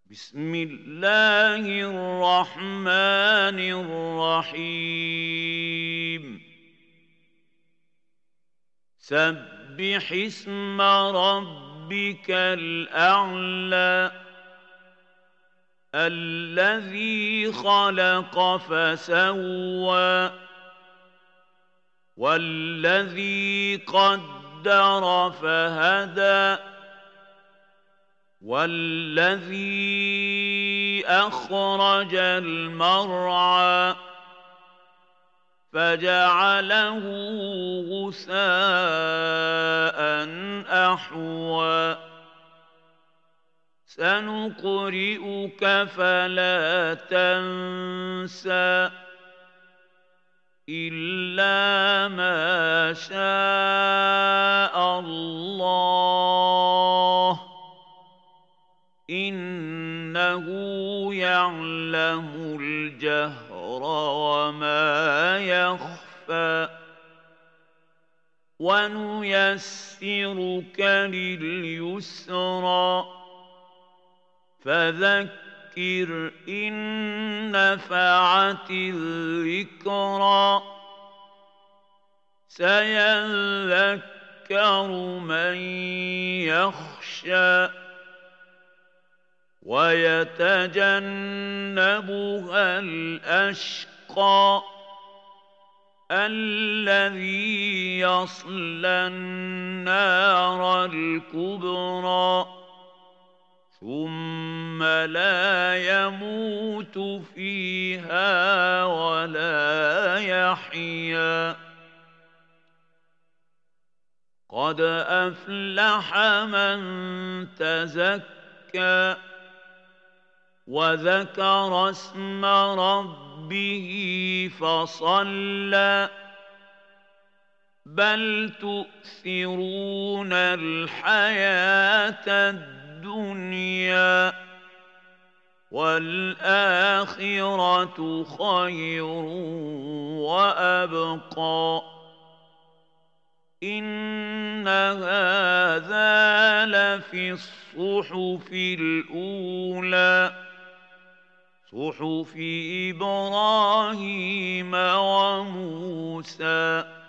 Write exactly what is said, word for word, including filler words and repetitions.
بسم الله الرحمن الرحيم سبح اسم ربك الأعلى الذي خلق فسوى والذي قدر فهدى والذي أخرج المرعى فجعله غثاء أحوى سنقرئك فلا تنسى إلا ما شاء الله إنه يعلم الجهر وما يخفى ونيسرك لليسرى فذكر إن نفعت الذكرى سيذكر من يخشى ويتجنبها الأشقى الذي يصلى النار الكبرى ثم لا يموت فيها ولا يحيا قد أفلح من تزكى وذكر اسم ربه فصلى بل تؤثرون الحياة الدنيا والآخرة خير وأبقى إن هذا لفي الصحف الأولى صحف إبراهيم وموسى